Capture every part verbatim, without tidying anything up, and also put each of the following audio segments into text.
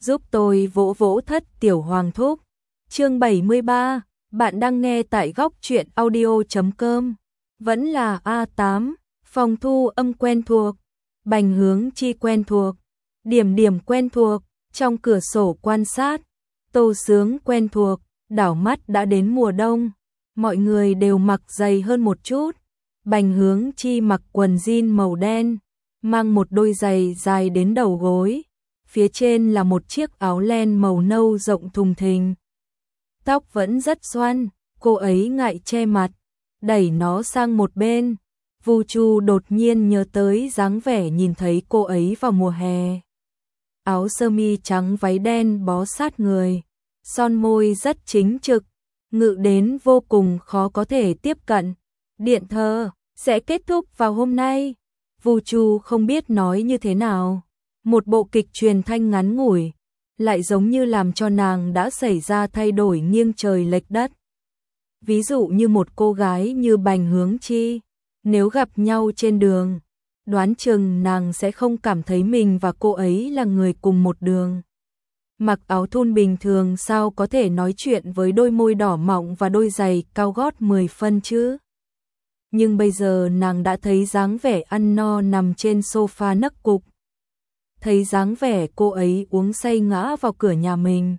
giúp tôi vỗ vỗ thất tiểu hoàng thúc. Chương bảy mươi ba, bạn đang nghe tại góc truyện audio chấm com. Vẫn là A tám, phòng thu âm quen thuộc, Bành Hướng Chi quen thuộc, Điểm Điểm quen thuộc, trong cửa sổ quan sát, Tô Sướng quen thuộc, đảo mắt đã đến mùa đông, mọi người đều mặc dày hơn một chút. Bành Hướng Chi mặc quần jean màu đen, mang một đôi giày dài đến đầu gối, phía trên là một chiếc áo len màu nâu rộng thùng thình. Tóc vẫn rất xoăn, cô ấy ngại che mặt, đẩy nó sang một bên. Vu Chu đột nhiên nhớ tới dáng vẻ nhìn thấy cô ấy vào mùa hè. Áo sơ mi trắng váy đen bó sát người, son môi rất chính trực, ngự đến vô cùng khó có thể tiếp cận. Điện thơ sẽ kết thúc vào hôm nay. Vu Chu không biết nói như thế nào. Một bộ kịch truyền thanh ngắn ngủi, lại giống như làm cho nàng đã xảy ra thay đổi nghiêng trời lệch đất. Ví dụ như một cô gái như Bành Hướng Chi, nếu gặp nhau trên đường, đoán chừng nàng sẽ không cảm thấy mình và cô ấy là người cùng một đường. Mặc áo thun bình thường sao có thể nói chuyện với đôi môi đỏ mọng và đôi giày cao gót mười phân chứ? Nhưng bây giờ nàng đã thấy dáng vẻ ăn no nằm trên sofa nấc cục. Thấy dáng vẻ cô ấy uống say ngã vào cửa nhà mình.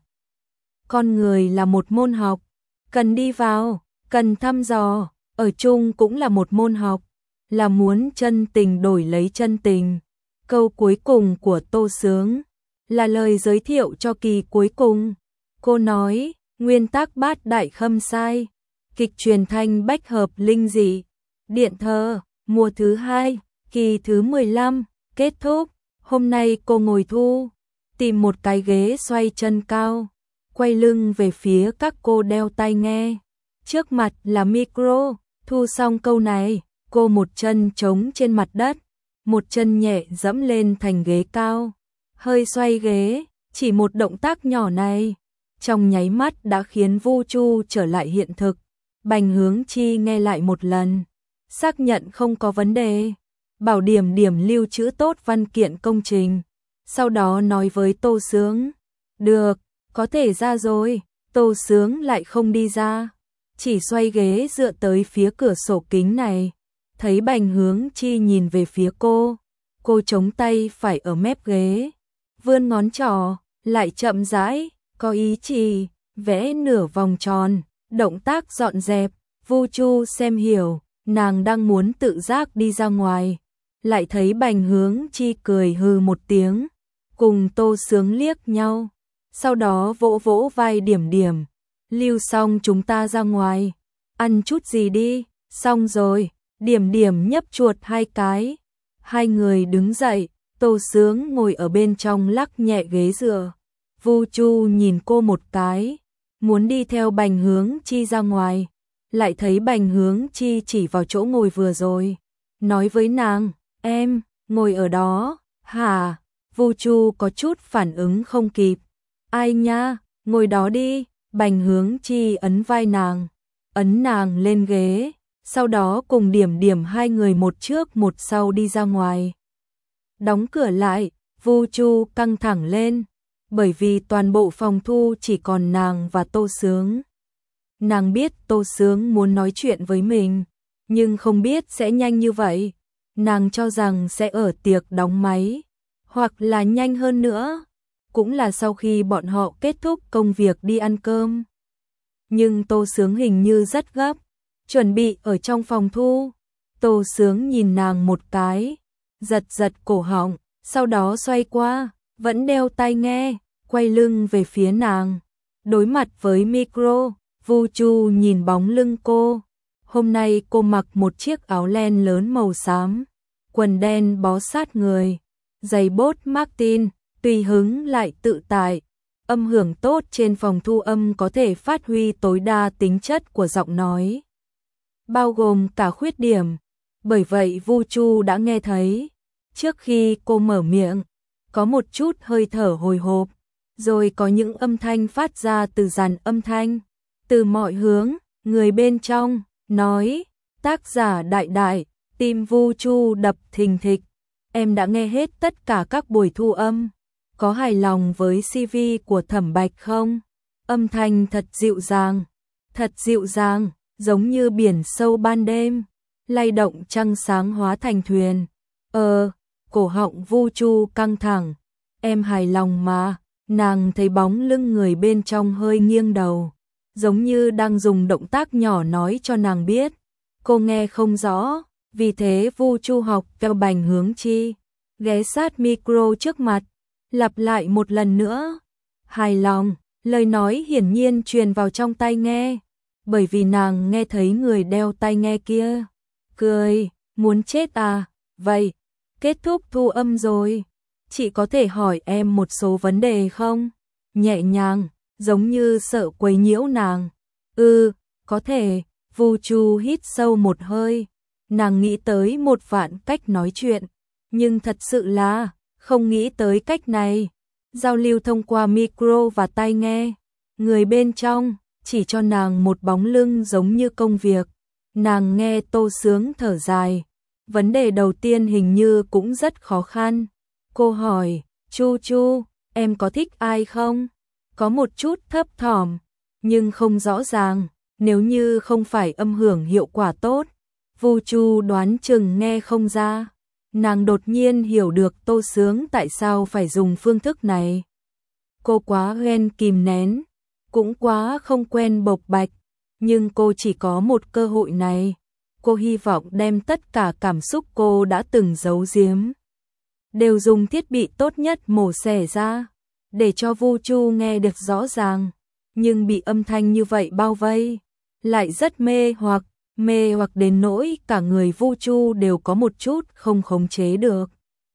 Con người là một môn học, cần đi vào, cần thăm dò, ở chung cũng là một môn học, là muốn chân tình đổi lấy chân tình. Câu cuối cùng của Tô Sướng là lời giới thiệu cho kỳ cuối cùng. Cô nói, nguyên tác bát đại khâm sai, kịch truyền thanh bách hợp linh dị, điện thơ, mùa thứ hai, kỳ thứ mười lăm, kết thúc. Hôm nay cô ngồi thu, tìm một cái ghế xoay chân cao, quay lưng về phía các cô đeo tai nghe. Trước mặt là micro, thu xong câu này, cô một chân trống trên mặt đất, một chân nhẹ dẫm lên thành ghế cao, hơi xoay ghế, chỉ một động tác nhỏ này, trong nháy mắt đã khiến Vu Chu trở lại hiện thực. Bành Hướng Chi nghe lại một lần, xác nhận không có vấn đề. Bảo Điểm Điểm lưu trữ tốt văn kiện công trình, sau đó nói với Tô Sướng, được, có thể ra rồi. Tô Sướng lại không đi ra, chỉ xoay ghế dựa tới phía cửa sổ kính này, thấy Bành Hướng Chi nhìn về phía cô, cô chống tay phải ở mép ghế, vươn ngón trỏ, lại chậm rãi, có ý chỉ, vẽ nửa vòng tròn, động tác dọn dẹp. Vu Chu xem hiểu, nàng đang muốn tự giác đi ra ngoài. Lại thấy Bành Hướng Chi cười hừ một tiếng, cùng Tô Sướng liếc nhau, sau đó vỗ vỗ vai Điểm Điểm, lưu xong chúng ta ra ngoài, ăn chút gì đi. Xong rồi, Điểm Điểm nhấp chuột hai cái, hai người đứng dậy, Tô Sướng ngồi ở bên trong lắc nhẹ ghế dựa. Vu Chu nhìn cô một cái, muốn đi theo Bành Hướng Chi ra ngoài, lại thấy Bành Hướng Chi chỉ vào chỗ ngồi vừa rồi, nói với nàng, em, ngồi ở đó, hả? Vu Chu có chút phản ứng không kịp. Ai nha, ngồi đó đi. Bành Hướng Chi ấn vai nàng, ấn nàng lên ghế, sau đó cùng Điểm Điểm hai người một trước một sau đi ra ngoài. Đóng cửa lại, Vu Chu căng thẳng lên, bởi vì toàn bộ phòng thu chỉ còn nàng và Tô Sướng. Nàng biết Tô Sướng muốn nói chuyện với mình, nhưng không biết sẽ nhanh như vậy. Nàng cho rằng sẽ ở tiệc đóng máy, hoặc là nhanh hơn nữa, cũng là sau khi bọn họ kết thúc công việc đi ăn cơm. Nhưng Tô Sướng hình như rất gấp, chuẩn bị ở trong phòng thu. Tô Sướng nhìn nàng một cái, giật giật cổ họng, sau đó xoay qua, vẫn đeo tai nghe, quay lưng về phía nàng, đối mặt với micro. Vu Chu nhìn bóng lưng cô. Hôm nay cô mặc một chiếc áo len lớn màu xám, quần đen bó sát người, giày bốt Martin, tùy hứng lại tự tại. Âm hưởng tốt trên phòng thu âm có thể phát huy tối đa tính chất của giọng nói, bao gồm cả khuyết điểm. Bởi vậy Vu Chu đã nghe thấy, trước khi cô mở miệng, có một chút hơi thở hồi hộp, rồi có những âm thanh phát ra từ dàn âm thanh, từ mọi hướng. Người bên trong nói, tác giả Đại Đại. Tim Vu Chu đập thình thịch. Em đã nghe hết tất cả các buổi thu âm. có hài lòng với xê vê của Thẩm Bạch không? Âm thanh thật dịu dàng, thật dịu dàng, giống như biển sâu ban đêm, lay động trăng sáng hóa thành thuyền. Ờ, cổ họng Vu Chu căng thẳng, em hài lòng mà. Nàng thấy bóng lưng người bên trong hơi nghiêng đầu, giống như đang dùng động tác nhỏ nói cho nàng biết. Cô nghe không rõ, vì thế Vu Chu học theo Bành Hướng Chi, ghé sát micro trước mặt, lặp lại một lần nữa. Hài lòng, lời nói hiển nhiên truyền vào trong tai nghe, bởi vì nàng nghe thấy người đeo tai nghe kia cười, muốn chết à? Vậy, kết thúc thu âm rồi. Chị có thể hỏi em một số vấn đề không? Nhẹ nhàng, giống như sợ quấy nhiễu nàng. Ừ, có thể. Vu Chu hít sâu một hơi. Nàng nghĩ tới một vạn cách nói chuyện, nhưng thật sự là không nghĩ tới cách này. Giao lưu thông qua micro và tai nghe. Người bên trong chỉ cho nàng một bóng lưng giống như công việc. Nàng nghe Tô Sướng thở dài. Vấn đề đầu tiên hình như cũng rất khó khăn. Cô hỏi, Chu Chu, em có thích ai không? Có một chút thấp thỏm, nhưng không rõ ràng. Nếu như không phải âm hưởng hiệu quả tốt, Vu Chu đoán chừng nghe không ra. Nàng đột nhiên hiểu được Tô Sướng tại sao phải dùng phương thức này. Cô quá ghen kìm nén, cũng quá không quen bộc bạch, nhưng cô chỉ có một cơ hội này. Cô hy vọng đem tất cả cảm xúc cô đã từng giấu giếm, đều dùng thiết bị tốt nhất mổ xẻ ra, để cho Vu Chu nghe được rõ ràng. Nhưng bị âm thanh như vậy bao vây, lại rất mê hoặc, mê hoặc đến nỗi cả người Vu Chu đều có một chút không khống chế được.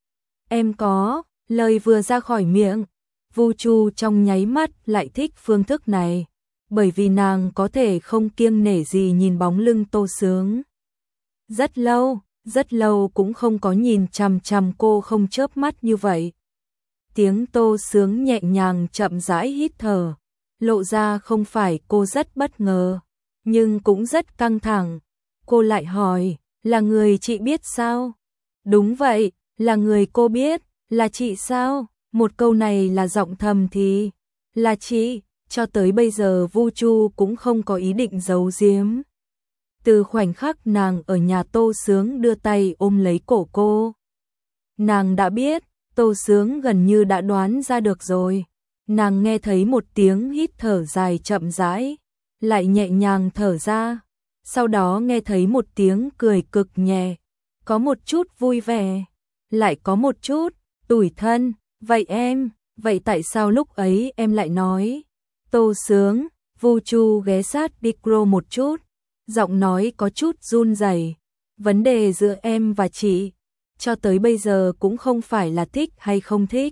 Em có, lời vừa ra khỏi miệng, Vu Chu trong nháy mắt lại thích phương thức này, bởi vì nàng có thể không kiêng nể gì nhìn bóng lưng Tô Sướng. Rất lâu, rất lâu cũng không có nhìn chằm chằm cô không chớp mắt như vậy. Tiếng Tô Sướng nhẹ nhàng chậm rãi hít thở, lộ ra không phải cô rất bất ngờ, nhưng cũng rất căng thẳng. Cô lại hỏi, là người chị biết sao? Đúng vậy, là người cô biết, là chị sao? Một câu này là giọng thầm thì, là chị, cho tới bây giờ Vu Chu cũng không có ý định giấu giếm. Từ khoảnh khắc nàng ở nhà Tô Sướng đưa tay ôm lấy cổ cô, nàng đã biết. Tô Sướng gần như đã đoán ra được rồi. Nàng nghe thấy một tiếng hít thở dài chậm rãi, lại nhẹ nhàng thở ra. Sau đó nghe thấy một tiếng cười cực nhẹ, có một chút vui vẻ, lại có một chút tủi thân. Vậy em, vậy tại sao lúc ấy em lại nói? Tô Sướng, Vu Chu ghé sát micro một chút, giọng nói có chút run rẩy. Vấn đề giữa em và chị, cho tới bây giờ cũng không phải là thích hay không thích.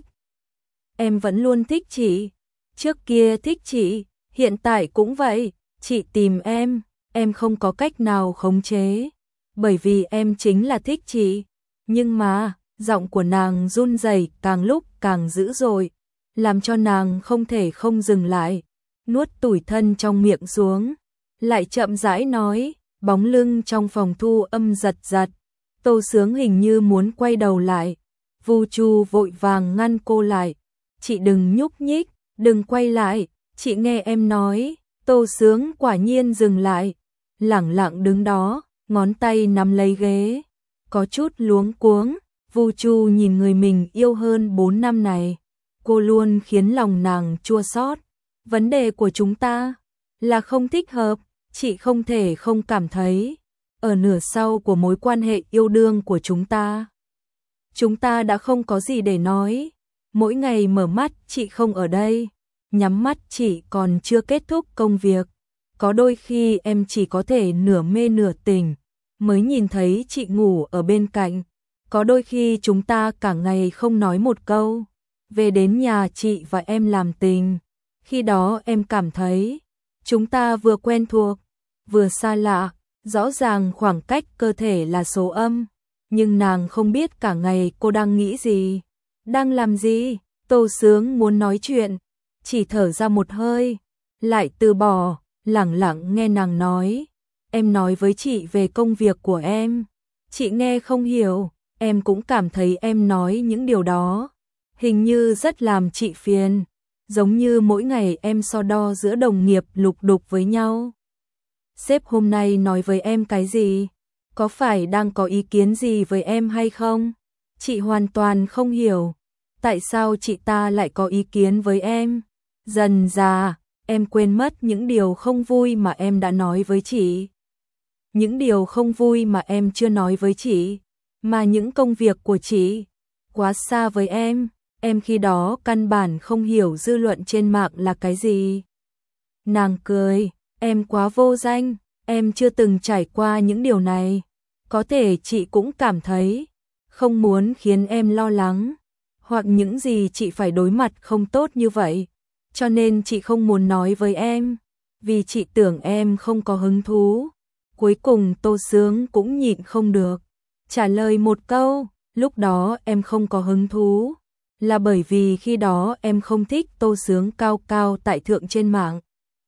Em vẫn luôn thích chị, trước kia thích chị, hiện tại cũng vậy. Chị tìm em, em không có cách nào khống chế, bởi vì em chính là thích chị. Nhưng mà, giọng của nàng run rẩy càng lúc càng dữ dội, làm cho nàng không thể không dừng lại, nuốt tủi thân trong miệng xuống, lại chậm rãi nói. Bóng lưng trong phòng thu âm giật giật, Tô Sướng hình như muốn quay đầu lại. Vu Chu vội vàng ngăn cô lại. Chị đừng nhúc nhích, đừng quay lại, chị nghe em nói. Tô Sướng quả nhiên dừng lại, lẳng lặng đứng đó, ngón tay nắm lấy ghế, có chút luống cuống. Vu Chu nhìn người mình yêu hơn bốn năm này, cô luôn khiến lòng nàng chua xót. Vấn đề của chúng ta là không thích hợp, chị không thể không cảm thấy. Ở nửa sau của mối quan hệ yêu đương của chúng ta, chúng ta đã không có gì để nói. Mỗi ngày mở mắt chị không ở đây, nhắm mắt chị còn chưa kết thúc công việc. Có đôi khi em chỉ có thể nửa mê nửa tỉnh, mới nhìn thấy chị ngủ ở bên cạnh. Có đôi khi chúng ta cả ngày không nói một câu, về đến nhà chị và em làm tình. Khi đó em cảm thấy chúng ta vừa quen thuộc, vừa xa lạ. Rõ ràng khoảng cách cơ thể là số âm, nhưng nàng không biết cả ngày cô đang nghĩ gì, đang làm gì. Tô Sướng muốn nói chuyện, chỉ thở ra một hơi, lại từ bỏ, lẳng lặng nghe nàng nói. Em nói với chị về công việc của em, chị nghe không hiểu, em cũng cảm thấy em nói những điều đó hình như rất làm chị phiền, giống như mỗi ngày em so đo giữa đồng nghiệp lục đục với nhau. Sếp hôm nay nói với em cái gì? Có phải đang có ý kiến gì với em hay không? Chị hoàn toàn không hiểu. Tại sao chị ta lại có ý kiến với em? Dần dà, em quên mất những điều không vui mà em đã nói với chị. Những điều không vui mà em chưa nói với chị, mà những công việc của chị quá xa với em, em khi đó căn bản không hiểu dư luận trên mạng là cái gì. Nàng cười, em quá vô danh, em chưa từng trải qua những điều này. Có thể chị cũng cảm thấy không muốn khiến em lo lắng, hoặc những gì chị phải đối mặt không tốt như vậy, cho nên chị không muốn nói với em, vì chị tưởng em không có hứng thú. Cuối cùng Tô Sướng cũng nhịn không được, trả lời một câu, lúc đó em không có hứng thú, là bởi vì khi đó em không thích Tô Sướng cao cao tại thượng trên mạng.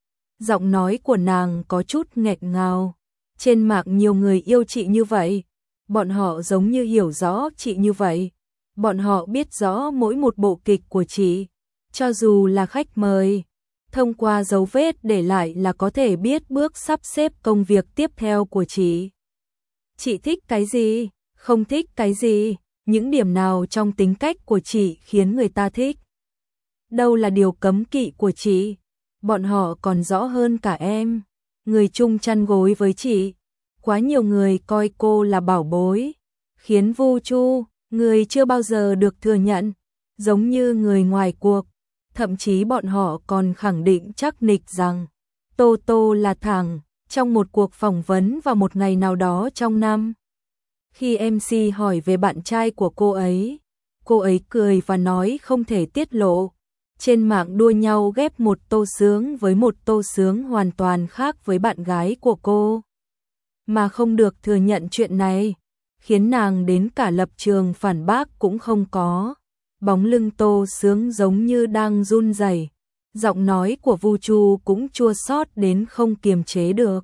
Giọng nói của nàng có chút nghẹn ngào, trên mạng nhiều người yêu chị như vậy, bọn họ giống như hiểu rõ chị như vậy, bọn họ biết rõ mỗi một bộ kịch của chị, cho dù là khách mời, thông qua dấu vết để lại là có thể biết bước sắp xếp công việc tiếp theo của chị. Chị thích cái gì, không thích cái gì, những điểm nào trong tính cách của chị khiến người ta thích. Đâu là điều cấm kỵ của chị, bọn họ còn rõ hơn cả em. Người chung chăn gối với chị, quá nhiều người coi cô là bảo bối, khiến Vu Chu, người chưa bao giờ được thừa nhận, giống như người ngoài cuộc. Thậm chí bọn họ còn khẳng định chắc nịch rằng Tô Tô là thằng. Trong một cuộc phỏng vấn vào một ngày nào đó trong năm, khi em xê hỏi về bạn trai của cô ấy, cô ấy cười và nói không thể tiết lộ. Trên mạng đua nhau ghép một Tô Sướng với một Tô Sướng hoàn toàn khác với bạn gái của cô, mà không được thừa nhận chuyện này, khiến nàng đến cả lập trường phản bác cũng không có. Bóng lưng Tô Sướng giống như đang run rẩy, giọng nói của Vu Chu cũng chua xót đến không kiềm chế được.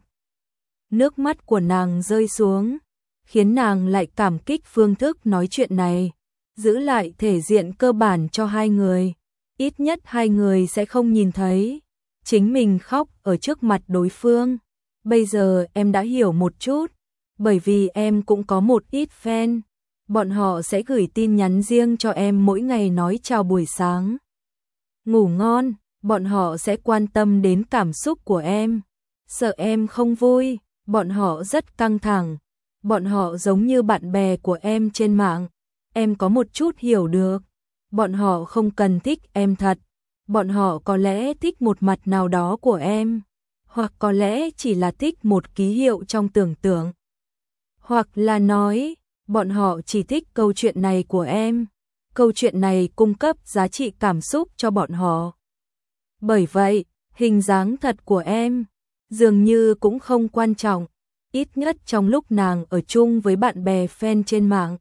Nước mắt của nàng rơi xuống, khiến nàng lại cảm kích phương thức nói chuyện này, giữ lại thể diện cơ bản cho hai người. Ít nhất hai người sẽ không nhìn thấy chính mình khóc ở trước mặt đối phương. Bây giờ em đã hiểu một chút, bởi vì em cũng có một ít fan. Bọn họ sẽ gửi tin nhắn riêng cho em mỗi ngày nói chào buổi sáng, ngủ ngon, bọn họ sẽ quan tâm đến cảm xúc của em. Sợ em không vui, bọn họ rất căng thẳng. Bọn họ giống như bạn bè của em trên mạng, em có một chút hiểu được. Bọn họ không cần thích em thật, bọn họ có lẽ thích một mặt nào đó của em, hoặc có lẽ chỉ là thích một ký hiệu trong tưởng tượng. Hoặc là nói, bọn họ chỉ thích câu chuyện này của em, câu chuyện này cung cấp giá trị cảm xúc cho bọn họ. Bởi vậy, hình dáng thật của em dường như cũng không quan trọng, ít nhất trong lúc nàng ở chung với bạn bè fan trên mạng.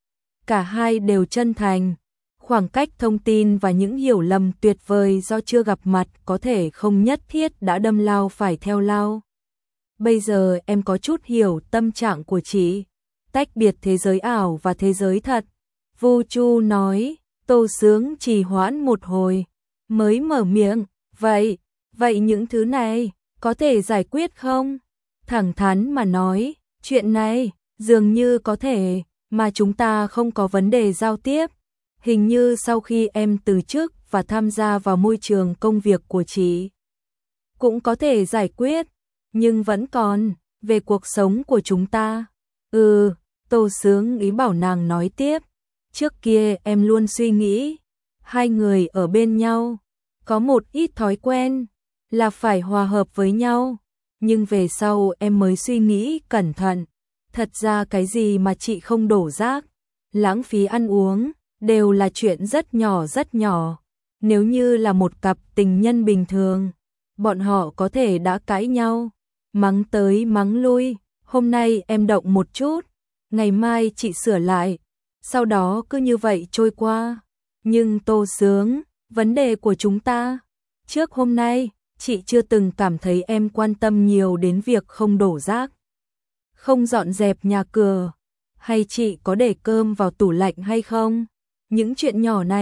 Cả hai đều chân thành. Khoảng cách thông tin và những hiểu lầm tuyệt vời do chưa gặp mặt có thể không nhất thiết đã đâm lao phải theo lao. Bây giờ em có chút hiểu tâm trạng của chị, tách biệt thế giới ảo và thế giới thật. Vu Chu nói. Tô Sướng trì hoãn một hồi, mới mở miệng, vậy, vậy những thứ này, có thể giải quyết không? Thẳng thắn mà nói, chuyện này, dường như có thể, mà chúng ta không có vấn đề giao tiếp. Hình như sau khi em từ chức và tham gia vào môi trường công việc của chị, cũng có thể giải quyết, nhưng vẫn còn, về cuộc sống của chúng ta. Ừ, Tô Sướng ý bảo nàng nói tiếp. Trước kia em luôn suy nghĩ, hai người ở bên nhau, có một ít thói quen, là phải hòa hợp với nhau. Nhưng về sau em mới suy nghĩ cẩn thận. Thật ra cái gì mà chị không đổ rác, lãng phí ăn uống, đều là chuyện rất nhỏ rất nhỏ. Nếu như là một cặp tình nhân bình thường, bọn họ có thể đã cãi nhau, mắng tới mắng lui. Hôm nay em động một chút, ngày mai chị sửa lại, sau đó cứ như vậy trôi qua. Nhưng Tô Sướng, vấn đề của chúng ta, trước hôm nay, chị chưa từng cảm thấy em quan tâm nhiều đến việc không đổ rác, không dọn dẹp nhà cửa, hay chị có để cơm vào tủ lạnh hay không. Những chuyện nhỏ này,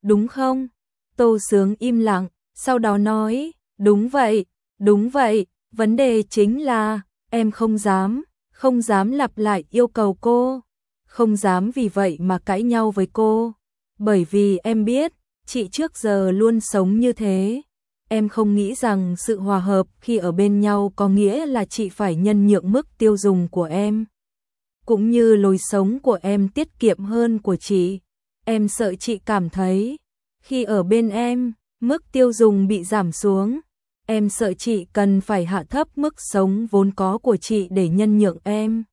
đúng không? Tô Sướng im lặng, sau đó nói, đúng vậy, đúng vậy, vấn đề chính là, em không dám, không dám lặp lại yêu cầu cô, không dám vì vậy mà cãi nhau với cô, bởi vì em biết, chị trước giờ luôn sống như thế. Em không nghĩ rằng sự hòa hợp khi ở bên nhau có nghĩa là chị phải nhân nhượng mức tiêu dùng của em, cũng như lối sống của em tiết kiệm hơn của chị. Em sợ chị cảm thấy, khi ở bên em, mức tiêu dùng bị giảm xuống. Em sợ chị cần phải hạ thấp mức sống vốn có của chị để nhân nhượng em.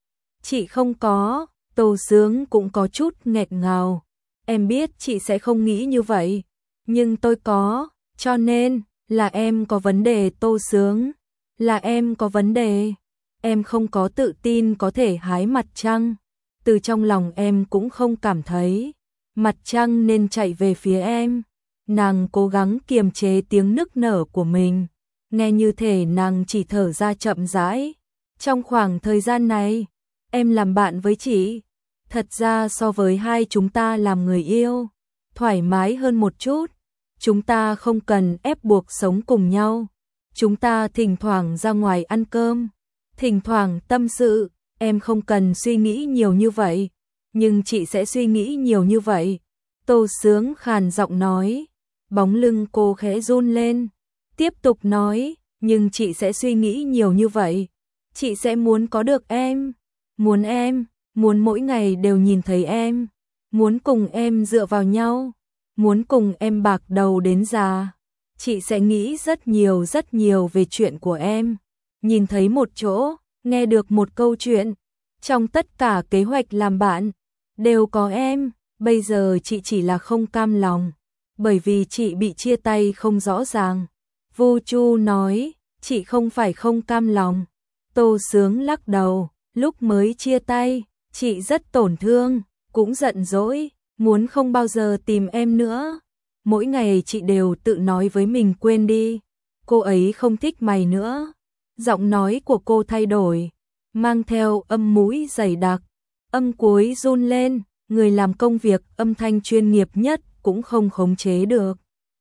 Chị không có, Tô Sướng cũng có chút nghẹt ngào. Em biết chị sẽ không nghĩ như vậy, nhưng tôi có, cho nên là em có vấn đề. Tô Sướng, là em có vấn đề. Em không có tự tin có thể hái mặt trăng. Từ trong lòng em cũng không cảm thấy mặt trăng nên chạy về phía em. Nàng cố gắng kiềm chế tiếng nức nở của mình, nghe như thể nàng chỉ thở ra chậm rãi. Trong khoảng thời gian này, em làm bạn với chị, thật ra so với hai chúng ta làm người yêu, thoải mái hơn một chút. Chúng ta không cần ép buộc sống cùng nhau. Chúng ta thỉnh thoảng ra ngoài ăn cơm, thỉnh thoảng tâm sự, em không cần suy nghĩ nhiều như vậy, nhưng chị sẽ suy nghĩ nhiều như vậy. Tô Sướng khàn giọng nói, bóng lưng cô khẽ run lên, tiếp tục nói, nhưng chị sẽ suy nghĩ nhiều như vậy. Chị sẽ muốn có được em, muốn em, muốn mỗi ngày đều nhìn thấy em, muốn cùng em dựa vào nhau, muốn cùng em bạc đầu đến già. Chị sẽ nghĩ rất nhiều rất nhiều về chuyện của em, nhìn thấy một chỗ, nghe được một câu chuyện, trong tất cả kế hoạch làm bạn, đều có em. Bây giờ chị chỉ là không cam lòng, bởi vì chị bị chia tay không rõ ràng. Vu Chu nói, chị không phải không cam lòng. Tô Sướng lắc đầu, lúc mới chia tay, chị rất tổn thương, cũng giận dỗi, muốn không bao giờ tìm em nữa. Mỗi ngày chị đều tự nói với mình quên đi, cô ấy không thích mày nữa. Giọng nói của cô thay đổi, mang theo âm mũi dày đặc, âm cuối run lên, người làm công việc âm thanh chuyên nghiệp nhất cũng không khống chế được.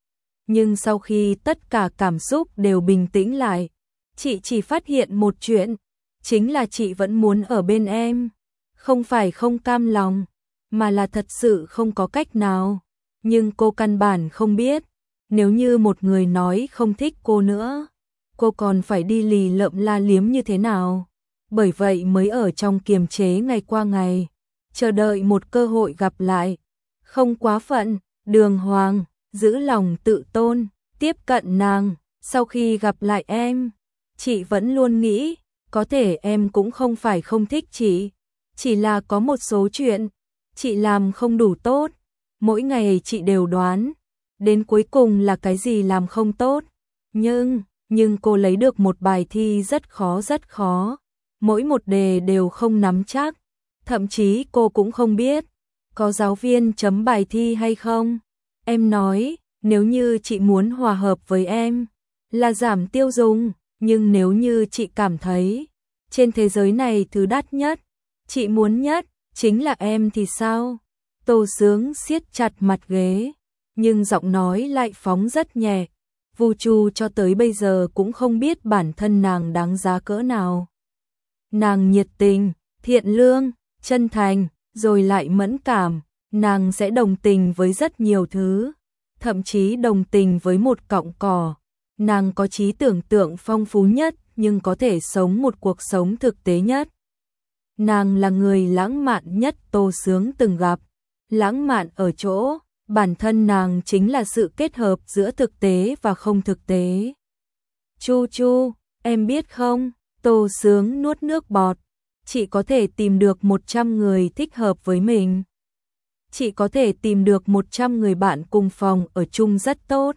Nhưng sau khi tất cả cảm xúc đều bình tĩnh lại, chị chỉ phát hiện một chuyện, chính là chị vẫn muốn ở bên em, không phải không cam lòng, mà là thật sự không có cách nào. Nhưng cô căn bản không biết, nếu như một người nói không thích cô nữa, cô còn phải đi lì lợm la liếm như thế nào. Bởi vậy mới ở trong kiềm chế ngày qua ngày, chờ đợi một cơ hội gặp lại, không quá phận, đường hoàng, giữ lòng tự tôn, tiếp cận nàng. Sau khi gặp lại em, chị vẫn luôn nghĩ, có thể em cũng không phải không thích chị, chỉ là có một số chuyện chị làm không đủ tốt. Mỗi ngày chị đều đoán, đến cuối cùng là cái gì làm không tốt. Nhưng, nhưng cô lấy được một bài thi rất khó rất khó, mỗi một đề đều không nắm chắc. Thậm chí cô cũng không biết, có giáo viên chấm bài thi hay không. Em nói, nếu như chị muốn hòa hợp với em, là giảm tiêu dùng. Nhưng nếu như chị cảm thấy, trên thế giới này thứ đắt nhất, chị muốn nhất, chính là em thì sao? Tô Sướng siết chặt mặt ghế, nhưng giọng nói lại phóng rất nhẹ. Vu Chu cho tới bây giờ cũng không biết bản thân nàng đáng giá cỡ nào. Nàng nhiệt tình, thiện lương, chân thành, rồi lại mẫn cảm. Nàng sẽ đồng tình với rất nhiều thứ, thậm chí đồng tình với một cọng cỏ. Nàng có trí tưởng tượng phong phú nhất, nhưng có thể sống một cuộc sống thực tế nhất. Nàng là người lãng mạn nhất Tô Sướng từng gặp. Lãng mạn ở chỗ, bản thân nàng chính là sự kết hợp giữa thực tế và không thực tế. Chu Chu, em biết không, Tô Sướng nuốt nước bọt. Chị có thể tìm được một trăm người thích hợp với mình. Chị có thể tìm được một trăm người bạn cùng phòng ở chung rất tốt.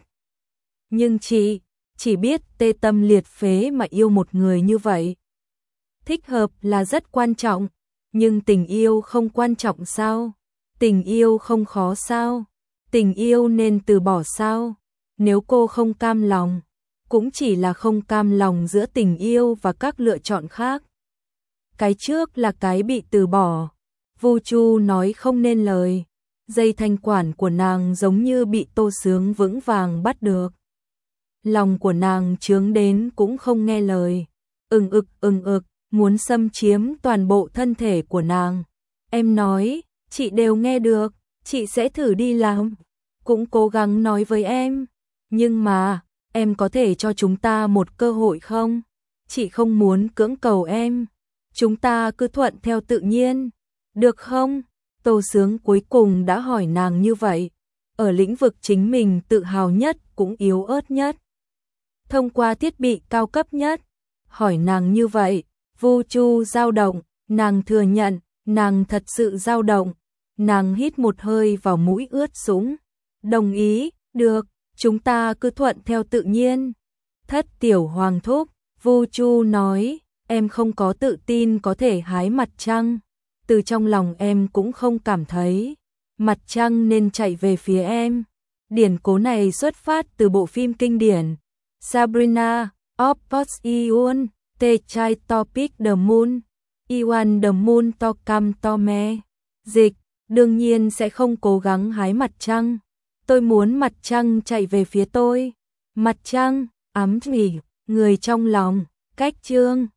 Nhưng chị chỉ biết tê tâm liệt phế mà yêu một người như vậy. Thích hợp là rất quan trọng, nhưng tình yêu không quan trọng sao? Tình yêu không khó sao? Tình yêu nên từ bỏ sao? Nếu cô không cam lòng, cũng chỉ là không cam lòng giữa tình yêu và các lựa chọn khác. Cái trước là cái bị từ bỏ. Vu Chu nói không nên lời. dây thanh quản của nàng giống như bị Tô Sướng vững vàng bắt được. Lòng của nàng chướng đến cũng không nghe lời, ừng ực ừng ực, muốn xâm chiếm toàn bộ thân thể của nàng. Em nói, chị đều nghe được, chị sẽ thử đi làm, cũng cố gắng nói với em, nhưng mà, em có thể cho chúng ta một cơ hội không? Chị không muốn cưỡng cầu em, chúng ta cứ thuận theo tự nhiên, được không? Tô Sướng cuối cùng đã hỏi nàng như vậy, ở lĩnh vực chính mình tự hào nhất cũng yếu ớt nhất, thông qua thiết bị cao cấp nhất, hỏi nàng như vậy, Vu Chu dao động, nàng thừa nhận, nàng thật sự dao động, nàng hít một hơi vào mũi ướt sũng, đồng ý, được, chúng ta cứ thuận theo tự nhiên. Thất tiểu hoàng thúc, Vu Chu nói, em không có tự tin có thể hái mặt trăng, từ trong lòng em cũng không cảm thấy mặt trăng nên chạy về phía em. Điển cố này xuất phát từ bộ phim kinh điển Sabrina Oppos-Iwan, The Child Topic the Moon, Iwan the Moon to come to me. Dịch, đương nhiên sẽ không cố gắng hái mặt trăng. Tôi muốn mặt trăng chạy về phía tôi. Mặt trăng, ấm nghỉ, người trong lòng, cách chương.